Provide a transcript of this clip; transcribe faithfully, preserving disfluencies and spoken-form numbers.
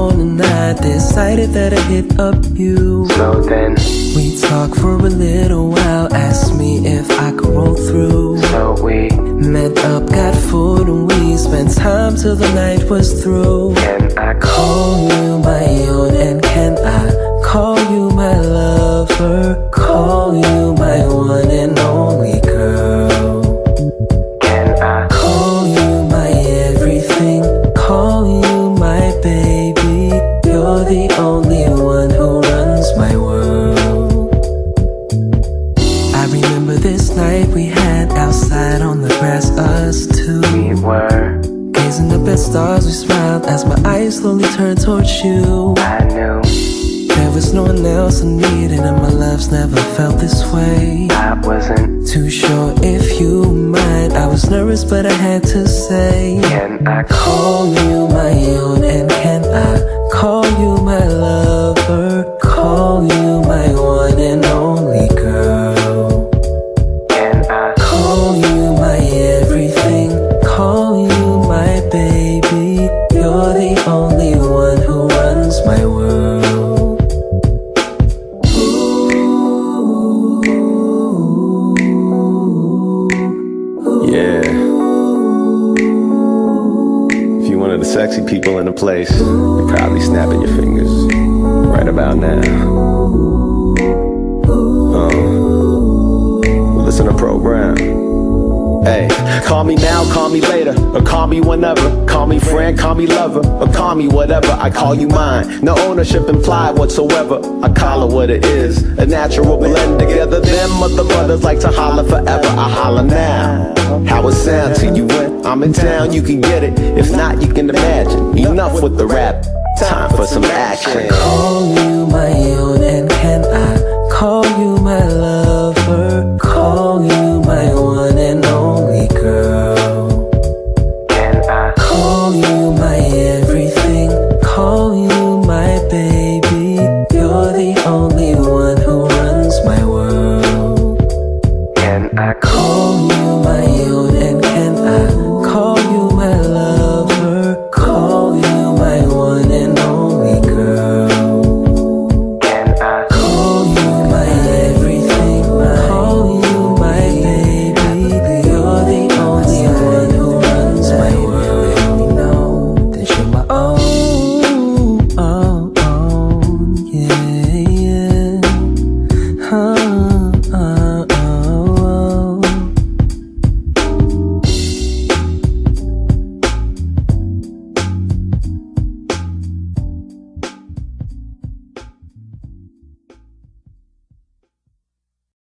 alone and I decided that I'd hit up you. So then we talked for a little while, asked me if I could roll through. So we met up, got food, and we spent time till the night was through. Can I call you my own, and can I call you my lover? Call you my one and only girl. Can I call you my everything? Call you my baby. You're the only one who runs my world. I remember this night we had outside on the grass, us two. We were gazing up at stars, we smiled as my eyes slowly turned towards you. I knew there was no one else I needed, and my love's never felt this way. I wasn't too sure if you mind. I was nervous but I had to say, can I call you my own, and can I call you my lover? Call you my one and only girl. Can I call you my everything? Call you my baby. You're the only one who runs my world. Yeah. If you're one of the sexy people in the place, you're probably snapping your fingers right about now. Uh, listen to Program. Hey, call me now, call me later, or call me whenever. Call me friend, call me lover, or call me whatever. I call you mine, no ownership implied whatsoever. I call it what it is, a natural blend together. Them other brothers like to holler forever, I holler now. How it sound to you when I'm in town, you can get it. If not, you can imagine. Enough with the rap, time for some action. Call you my own, and